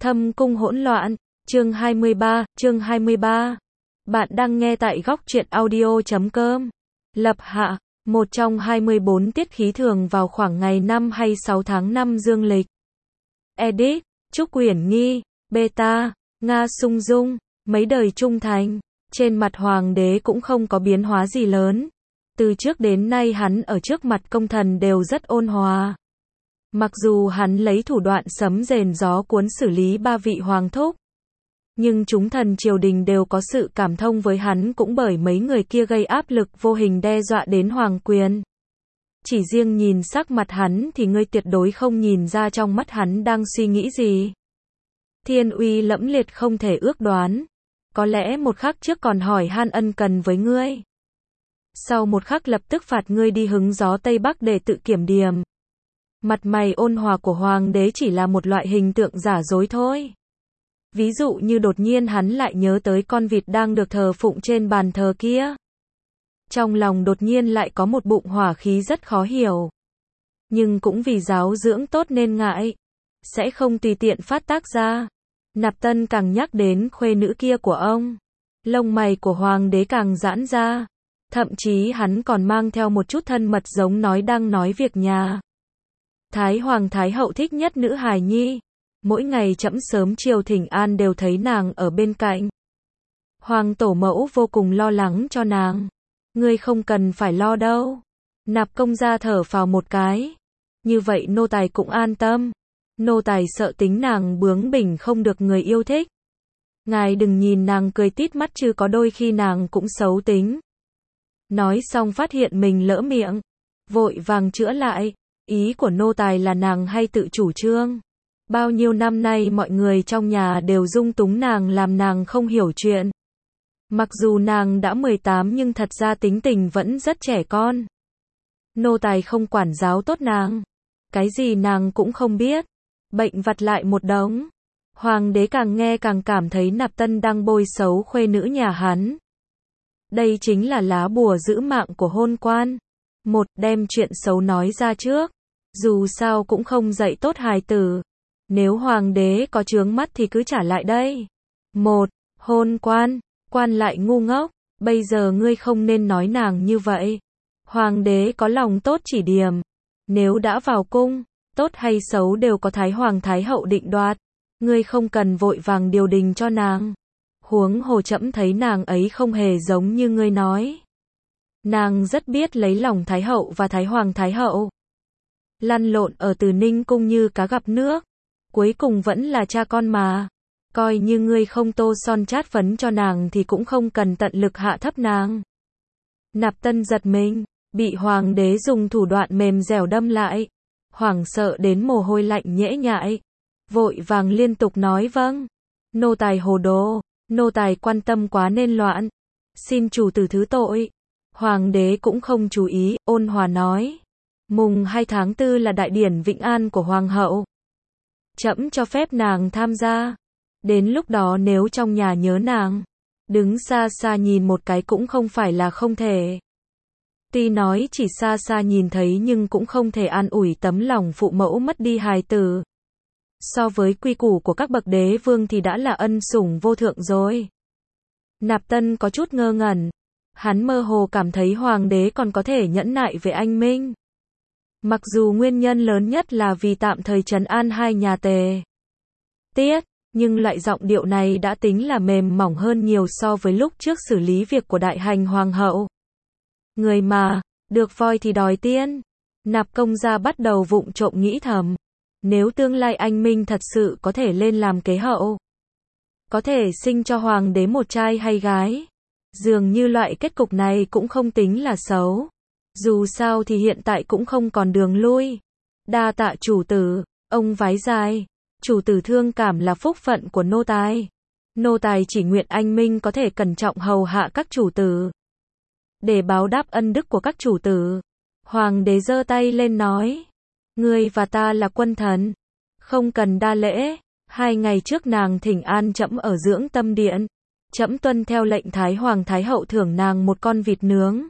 Thâm cung hỗn loạn, chương 23. Bạn đang nghe tại góc truyện audio.com. Lập hạ, một trong 24 tiết khí thường vào khoảng ngày 5 hay 6 tháng 5 dương lịch. Edit, Trúc Uyển Nghi, Beta, Nga Sung Dung, mấy đời trung thành. Trên mặt hoàng đế cũng không có biến hóa gì lớn. Từ trước đến nay hắn ở trước mặt công thần đều rất ôn hòa. Mặc dù hắn lấy thủ đoạn sấm rền gió cuốn xử lý 3 vị hoàng thúc, nhưng chúng thần triều đình đều có sự cảm thông với hắn, cũng bởi mấy người kia gây áp lực vô hình đe dọa đến hoàng quyền. Chỉ riêng nhìn sắc mặt hắn thì ngươi tuyệt đối không nhìn ra trong mắt hắn đang suy nghĩ gì. Thiên uy lẫm liệt không thể ước đoán. Có lẽ một khắc trước còn hỏi han ân cần với ngươi, sau một khắc lập tức phạt ngươi đi hứng gió Tây Bắc để tự kiểm điểm. Mặt mày ôn hòa của hoàng đế chỉ là một loại hình tượng giả dối thôi. Ví dụ như đột nhiên hắn lại nhớ tới con vịt đang được thờ phụng trên bàn thờ kia. Trong lòng đột nhiên lại có một bụng hỏa khí rất khó hiểu. Nhưng cũng vì giáo dưỡng tốt nên ngại, sẽ không tùy tiện phát tác ra. Nạp Tân càng nhắc đến khuê nữ kia của ông, lông mày của hoàng đế càng giãn ra. Thậm chí hắn còn mang theo một chút thân mật, giống nói đang nói việc nhà. Thái hoàng thái hậu thích nhất nữ hài nhi. Mỗi ngày trẫm sớm chiều thỉnh an đều thấy nàng ở bên cạnh. Hoàng tổ mẫu vô cùng lo lắng cho nàng. Ngươi không cần phải lo đâu. Nạp công gia thở phào một cái. Như vậy nô tài cũng an tâm. Nô tài sợ tính nàng bướng bỉnh không được người yêu thích. Ngài đừng nhìn nàng cười tít mắt chứ có đôi khi nàng cũng xấu tính. Nói xong phát hiện mình lỡ miệng, vội vàng chữa lại. Ý của nô tài là nàng hay tự chủ trương. Bao nhiêu năm nay mọi người trong nhà đều dung túng nàng, làm nàng không hiểu chuyện. Mặc dù nàng đã 18 nhưng thật ra tính tình vẫn rất trẻ con. Nô tài không quản giáo tốt nàng. Cái gì nàng cũng không biết. Bệnh vặt lại một đống. Hoàng đế càng nghe càng cảm thấy Nạp Tân đang bôi xấu khuê nữ nhà hắn. Đây chính là lá bùa giữ mạng của hôn quan. Một, đem chuyện xấu nói ra trước. Dù sao cũng không dạy tốt hài tử. Nếu hoàng đế có chướng mắt thì cứ trả lại đây. Một, hôn quan. Quan lại ngu ngốc. Bây giờ ngươi không nên nói nàng như vậy. Hoàng đế có lòng tốt chỉ điểm. Nếu đã vào cung, tốt hay xấu đều có thái hoàng thái hậu định đoạt. Ngươi không cần vội vàng điều đình cho nàng. Huống hồ trẫm thấy nàng ấy không hề giống như ngươi nói. Nàng rất biết lấy lòng thái hậu và thái hoàng thái hậu. Lăn lộn ở Từ Ninh cung như cá gặp nước. Cuối cùng vẫn là cha con mà. Coi như ngươi không tô son chát phấn cho nàng thì cũng không cần tận lực hạ thấp nàng. Nạp Tân giật mình, bị hoàng đế dùng thủ đoạn mềm dẻo đâm lại. Hoảng sợ đến mồ hôi lạnh nhễ nhại. Vội vàng liên tục nói vâng. Nô tài hồ đồ, nô tài quan tâm quá nên loạn. Xin chủ tử thứ tội. Hoàng đế cũng không chú ý, ôn hòa nói. Mùng 2 tháng 4 là đại điển vĩnh an của hoàng hậu. Trẫm cho phép nàng tham gia. Đến lúc đó nếu trong nhà nhớ nàng, đứng xa xa nhìn một cái cũng không phải là không thể. Tuy nói chỉ xa xa nhìn thấy nhưng cũng không thể an ủi tấm lòng phụ mẫu mất đi hài tử. So với quy củ của các bậc đế vương thì đã là ân sủng vô thượng rồi. Nạp Tân có chút ngơ ngẩn. Hắn mơ hồ cảm thấy hoàng đế còn có thể nhẫn nại với anh Minh. Mặc dù nguyên nhân lớn nhất là vì tạm thời trấn an hai nhà Tề Tiết, nhưng loại giọng điệu này đã tính là mềm mỏng hơn nhiều so với lúc trước xử lý việc của đại hành hoàng hậu. Người mà, được voi thì đòi tiên. Nạp công gia bắt đầu vụng trộm nghĩ thầm. Nếu tương lai anh Minh thật sự có thể lên làm kế hậu, có thể sinh cho hoàng đế một trai hay gái, dường như loại kết cục này cũng không tính là xấu. Dù sao thì hiện tại cũng không còn đường lui. Đa tạ chủ tử, ông vái dài. Chủ tử thương cảm là phúc phận của nô tài. Nô tài chỉ nguyện anh Minh có thể cẩn trọng hầu hạ các chủ tử. Để báo đáp ân đức của các chủ tử. Hoàng đế giơ tay lên nói. Ngươi và ta là quân thần. Không cần đa lễ. 2 ngày trước nàng thỉnh an trẫm ở dưỡng tâm điện. Trẫm tuân theo lệnh thái hoàng thái hậu thưởng nàng một con vịt nướng.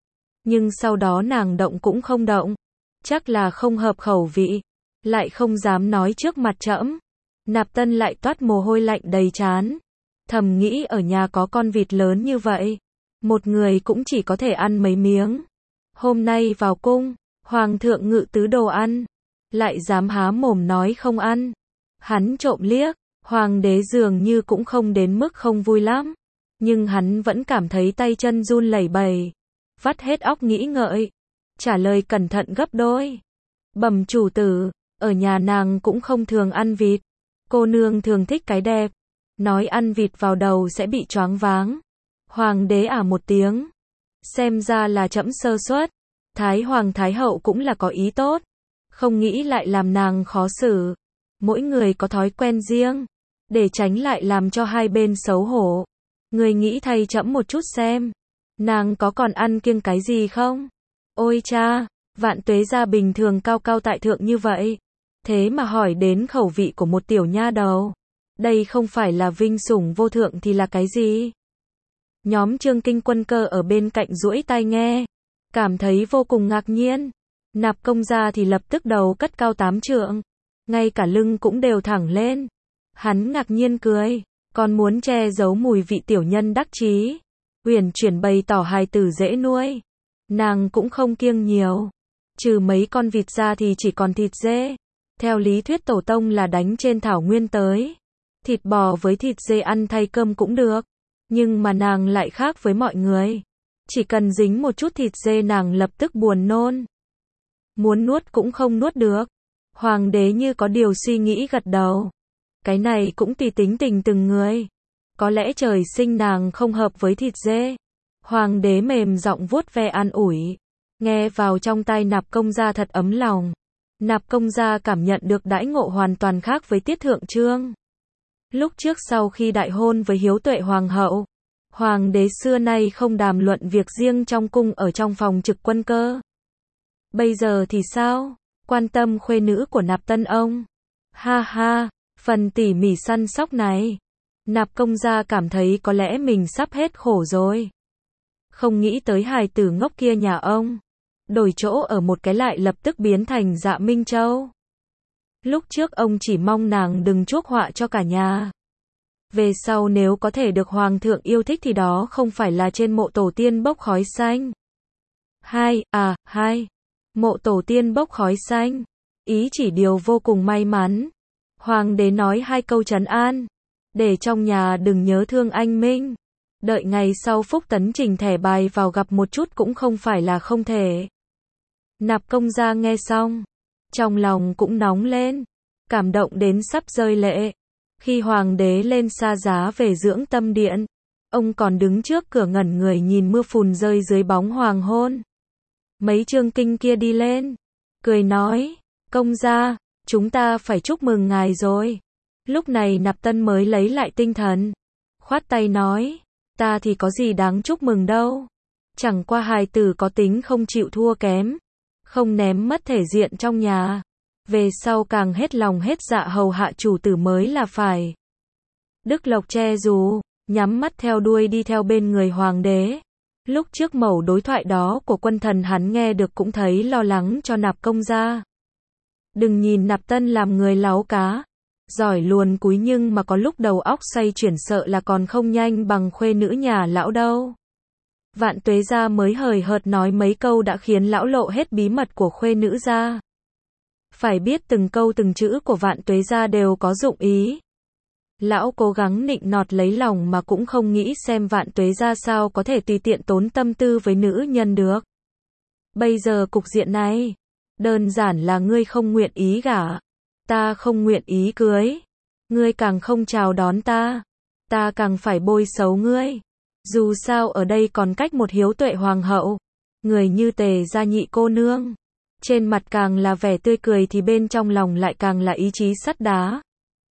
Nhưng sau đó nàng động cũng không động. Chắc là không hợp khẩu vị. Lại không dám nói trước mặt trẫm. Nạp Tân lại toát mồ hôi lạnh đầy trán. Thầm nghĩ ở nhà có con vịt lớn như vậy, một người cũng chỉ có thể ăn mấy miếng. Hôm nay vào cung, Hoàng thượng ngự tứ đồ ăn, lại dám há mồm nói không ăn. Hắn trộm liếc, Hoàng đế dường như cũng không đến mức không vui lắm, nhưng hắn vẫn cảm thấy tay chân run lẩy bẩy, vắt hết óc nghĩ ngợi, trả lời cẩn thận gấp đôi. Bẩm chủ tử, ở nhà nàng cũng không thường ăn vịt, cô nương thường thích cái đẹp, nói ăn vịt vào đầu sẽ bị choáng váng. Hoàng đế một tiếng, xem ra là trẫm sơ suất. Thái hoàng thái hậu cũng là có ý tốt, không nghĩ lại làm nàng khó xử. Mỗi người có thói quen riêng, để tránh lại làm cho hai bên xấu hổ. Người nghĩ thay trẫm một chút xem, nàng có còn ăn kiêng cái gì không? Ôi cha, Vạn Tuế gia bình thường cao cao tại thượng như vậy, thế mà hỏi đến khẩu vị của một tiểu nha đầu. Đây không phải là vinh sủng vô thượng thì là cái gì? Nhóm Trương Kinh Quân Cơ ở bên cạnh duỗi tai nghe, cảm thấy vô cùng ngạc nhiên. Nạp Công gia thì lập tức đầu cất cao 8 trượng, ngay cả lưng cũng đều thẳng lên. Hắn ngạc nhiên cười, còn muốn che giấu mùi vị tiểu nhân đắc chí. Uyển chuyển bày tỏ hài tử dễ nuôi, nàng cũng không kiêng nhiều, trừ mấy con vịt ra thì chỉ còn thịt dê. Theo lý thuyết tổ tông là đánh trên thảo nguyên tới, thịt bò với thịt dê ăn thay cơm cũng được, nhưng mà nàng lại khác với mọi người, chỉ cần dính một chút thịt dê nàng lập tức buồn nôn, muốn nuốt cũng không nuốt được. Hoàng đế như có điều suy nghĩ gật đầu, cái này cũng tùy tính tình từng người, có lẽ trời sinh nàng không hợp với thịt dê. Hoàng đế mềm giọng vuốt ve an ủi, nghe vào trong tai Nạp Công gia thật ấm lòng. Nạp Công gia cảm nhận được đãi ngộ hoàn toàn khác với Tiết Thượng Trương. Lúc trước sau khi đại hôn với Hiếu Tuệ hoàng hậu, hoàng đế xưa nay không đàm luận việc riêng trong cung ở trong phòng trực quân cơ. Bây giờ thì sao? Quan tâm khuê nữ của Nạp Tân ông. Ha ha, phần tỉ mỉ săn sóc này, Nạp Công gia cảm thấy có lẽ mình sắp hết khổ rồi. Không nghĩ tới hài tử ngốc kia nhà ông, đổi chỗ ở một cái lại lập tức biến thành Dạ Minh Châu. Lúc trước ông chỉ mong nàng đừng chuốc họa cho cả nhà. Về sau nếu có thể được hoàng thượng yêu thích thì đó không phải là trên mộ tổ tiên bốc khói xanh. Hai, mộ tổ tiên bốc khói xanh, ý chỉ điều vô cùng may mắn. Hoàng đế nói hai câu trấn an, để trong nhà đừng nhớ thương anh Minh. Đợi ngày sau Phúc Tấn trình thẻ bài vào gặp một chút cũng không phải là không thể. Nạp Công gia nghe xong, trong lòng cũng nóng lên, cảm động đến sắp rơi lệ. Khi hoàng đế lên xa giá về dưỡng tâm điện, ông còn đứng trước cửa ngẩn người nhìn mưa phùn rơi dưới bóng hoàng hôn. Mấy Trương Kinh kia đi lên, cười nói, Công gia, chúng ta phải chúc mừng ngài rồi. Lúc này Nạp Tân mới lấy lại tinh thần, khoát tay nói, ta thì có gì đáng chúc mừng đâu. Chẳng qua hài tử có tính không chịu thua kém, không ném mất thể diện trong nhà, về sau càng hết lòng hết dạ hầu hạ chủ tử mới là phải. Đức Lộc che dù, nhắm mắt theo đuôi đi theo bên người hoàng đế. Lúc trước mẩu đối thoại đó của quân thần hắn nghe được cũng thấy lo lắng cho Nạp Công gia. Đừng nhìn Nạp Tân làm người láu cá, giỏi luồn cúi nhưng mà có lúc đầu óc xoay chuyển sợ là còn không nhanh bằng khuê nữ nhà lão đâu. Vạn Tuế gia mới hời hợt nói mấy câu đã khiến lão lộ hết bí mật của khuê nữ ra. Phải biết từng câu từng chữ của Vạn Tuế gia đều có dụng ý. Lão cố gắng nịnh nọt lấy lòng mà cũng không nghĩ xem Vạn Tuế gia sao có thể tùy tiện tốn tâm tư với nữ nhân được. Bây giờ cục diện này, đơn giản là ngươi không nguyện ý gả, ta không nguyện ý cưới, ngươi càng không chào đón ta càng phải bôi xấu ngươi. Dù sao ở đây còn cách một Hiếu Tuệ hoàng hậu, người như Tề gia nhị cô nương, trên mặt càng là vẻ tươi cười thì bên trong lòng lại càng là ý chí sắt đá.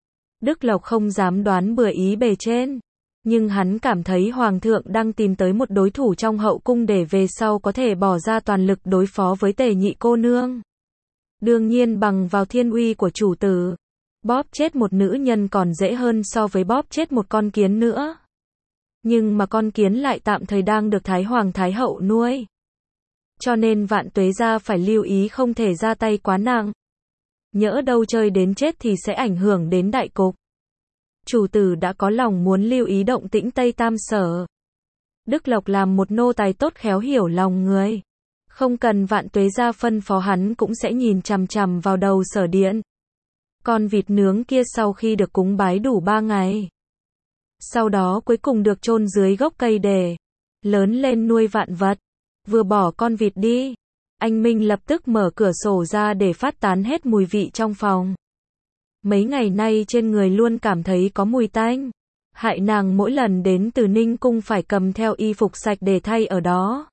Đức Lộc không dám đoán bừa ý bề trên, nhưng hắn cảm thấy hoàng thượng đang tìm tới một đối thủ trong hậu cung để về sau có thể bỏ ra toàn lực đối phó với Tề nhị cô nương. Đương nhiên bằng vào thiên uy của chủ tử, bóp chết một nữ nhân còn dễ hơn so với bóp chết một con kiến nữa. Nhưng mà con kiến lại tạm thời đang được Thái Hoàng Thái Hậu nuôi. Cho nên Vạn Tuế gia phải lưu ý không thể ra tay quá nặng. nhỡ đâu chơi đến chết thì sẽ ảnh hưởng đến đại cục. Chủ tử đã có lòng muốn lưu ý động tĩnh Tây Tam Sở. Đức Lộc làm một nô tài tốt khéo hiểu lòng người. Không cần Vạn Tuế gia phân phó hắn cũng sẽ nhìn chằm chằm vào đầu Sở Điện. Con vịt nướng kia sau khi được cúng bái đủ 3 ngày. Sau đó cuối cùng được chôn dưới gốc cây để lớn lên nuôi vạn vật. Vừa bỏ con vịt đi, anh Minh lập tức mở cửa sổ ra để phát tán hết mùi vị trong phòng. Mấy ngày nay trên người luôn cảm thấy có mùi tanh. Hại nàng mỗi lần đến từ Ninh Cung phải cầm theo y phục sạch để thay ở đó.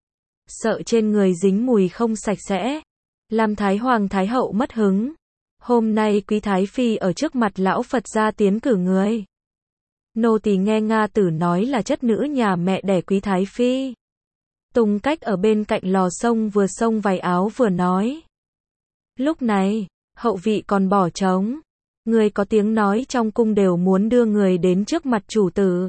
Sợ trên người dính mùi không sạch sẽ. Làm Thái Hoàng Thái Hậu mất hứng. Hôm nay Quý Thái Phi ở trước mặt lão Phật gia tiến cử người. Nô tỳ nghe Nga Tử nói là chất nữ nhà mẹ đẻ Quý Thái Phi. Tùng Cách ở bên cạnh lò vừa xông vài áo vừa nói. Lúc này, hậu vị còn bỏ trống. Người có tiếng nói trong cung đều muốn đưa người đến trước mặt chủ tử.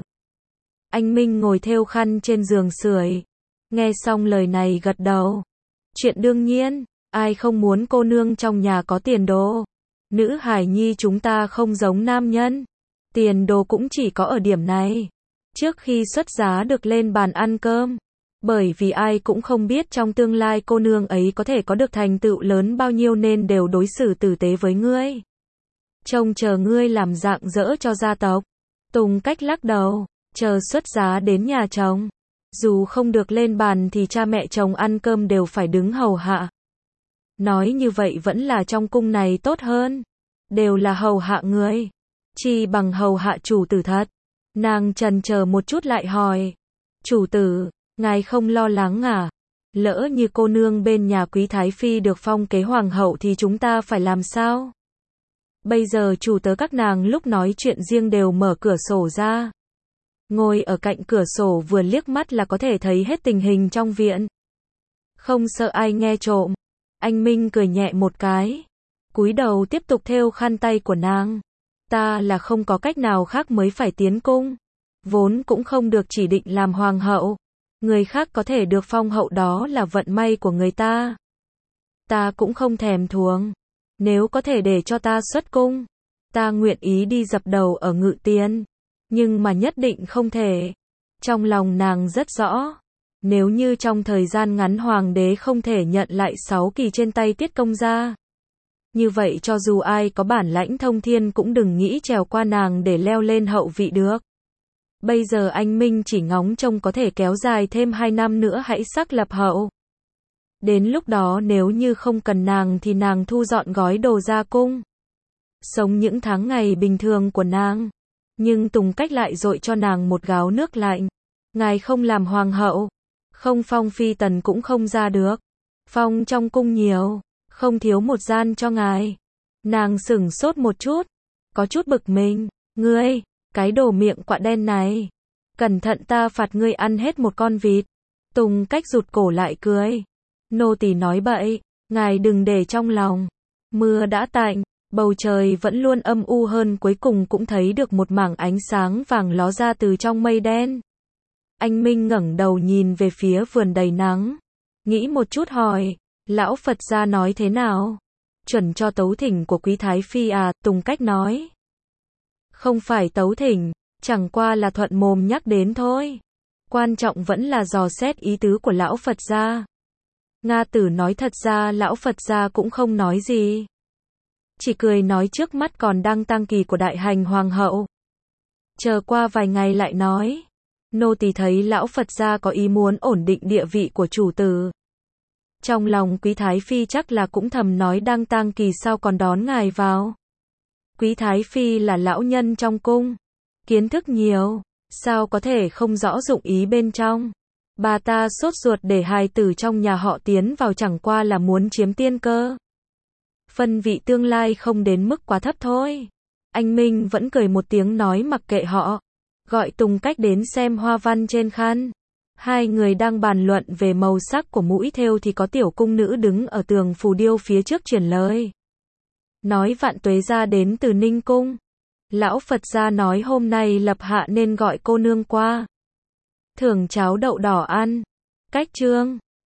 Anh Minh ngồi thêu khăn trên giường sưởi. Nghe xong lời này gật đầu. Chuyện đương nhiên, ai không muốn cô nương trong nhà có tiền đồ. Nữ hài nhi chúng ta không giống nam nhân. Tiền đồ cũng chỉ có ở điểm này. Trước khi xuất giá được lên bàn ăn cơm. Bởi vì ai cũng không biết trong tương lai cô nương ấy có thể có được thành tựu lớn bao nhiêu nên đều đối xử tử tế với ngươi. Trông chờ ngươi làm rạng rỡ cho gia tộc. Tùng Cách lắc đầu, chờ xuất giá đến nhà chồng. Dù không được lên bàn thì cha mẹ chồng ăn cơm đều phải đứng hầu hạ. Nói như vậy vẫn là trong cung này tốt hơn. Đều là hầu hạ người. Chi bằng hầu hạ chủ tử thật. Nàng chần chờ một chút lại hỏi. Chủ tử, ngài không lo lắng à? Lỡ như cô nương bên nhà Quý Thái Phi được phong kế hoàng hậu thì chúng ta phải làm sao? Bây giờ chủ tớ các nàng lúc nói chuyện riêng đều mở cửa sổ ra. Ngồi ở cạnh cửa sổ vừa liếc mắt là có thể thấy hết tình hình trong viện. Không sợ ai nghe trộm. Anh Minh cười nhẹ một cái. Cúi đầu tiếp tục thêu khăn tay của nàng. Ta là không có cách nào khác mới phải tiến cung. Vốn cũng không được chỉ định làm hoàng hậu. Người khác có thể được phong hậu đó là vận may của người ta. Ta cũng không thèm thuồng. Nếu có thể để cho ta xuất cung, ta nguyện ý đi dập đầu ở Ngự Tiền. Nhưng mà nhất định không thể. Trong lòng nàng rất rõ. Nếu như trong thời gian ngắn hoàng đế không thể nhận lại 6 kỳ trên tay Tiết Công gia. Như vậy cho dù ai có bản lãnh thông thiên cũng đừng nghĩ trèo qua nàng để leo lên hậu vị được. Bây giờ anh Minh chỉ ngóng trông có thể kéo dài thêm 2 năm nữa hãy xác lập hậu. Đến lúc đó nếu như không cần nàng thì nàng thu dọn gói đồ ra cung. Sống những tháng ngày bình thường của nàng. Nhưng Tùng Cách lại dội cho nàng một gáo nước lạnh. Ngài không làm hoàng hậu. Không phong phi tần cũng không ra được. Phong trong cung nhiều. Không thiếu một gian cho ngài. Nàng sửng sốt một chút. Có chút bực mình. Ngươi, cái đồ miệng quạ đen này. Cẩn thận ta phạt ngươi ăn hết một con vịt. Tùng Cách rụt cổ lại cười. Nô tỳ nói bậy, ngài đừng để trong lòng. Mưa đã tạnh, bầu trời vẫn luôn âm u hơn cuối cùng cũng thấy được một mảng ánh sáng vàng ló ra từ trong mây đen. Anh Minh ngẩng đầu nhìn về phía vườn đầy nắng. Nghĩ một chút hỏi, lão Phật gia nói thế nào? Chuẩn cho tấu thỉnh của Quý Thái Phi à? Tùng Cách nói. Không phải tấu thỉnh, chẳng qua là thuận mồm nhắc đến thôi. Quan trọng vẫn là dò xét ý tứ của lão Phật gia. Nga Tử nói thật ra lão Phật gia cũng không nói gì. Chỉ cười nói trước mắt còn đang tang kỳ của đại hành hoàng hậu. Chờ qua vài ngày lại nói. Nô tỳ thấy lão Phật gia có ý muốn ổn định địa vị của chủ tử. Trong lòng Quý Thái Phi chắc là cũng thầm nói đang tang kỳ sao còn đón ngài vào. Quý Thái Phi là lão nhân trong cung. Kiến thức nhiều. Sao có thể không rõ dụng ý bên trong. Bà ta sốt ruột để hài tử trong nhà họ tiến vào chẳng qua là muốn chiếm tiên cơ. Phân vị tương lai không đến mức quá thấp thôi. Anh Minh vẫn cười một tiếng nói mặc kệ họ. Gọi Tùng Cách đến xem hoa văn trên khăn. Hai người đang bàn luận về màu sắc của mũi thêu thì có tiểu cung nữ đứng ở tường phù điêu phía trước truyền lời. Nói Vạn Tuế gia đến từ Ninh Cung. Lão Phật gia nói hôm nay lập hạ nên gọi cô nương qua. Thưởng cháo đậu đỏ ăn. Cách chương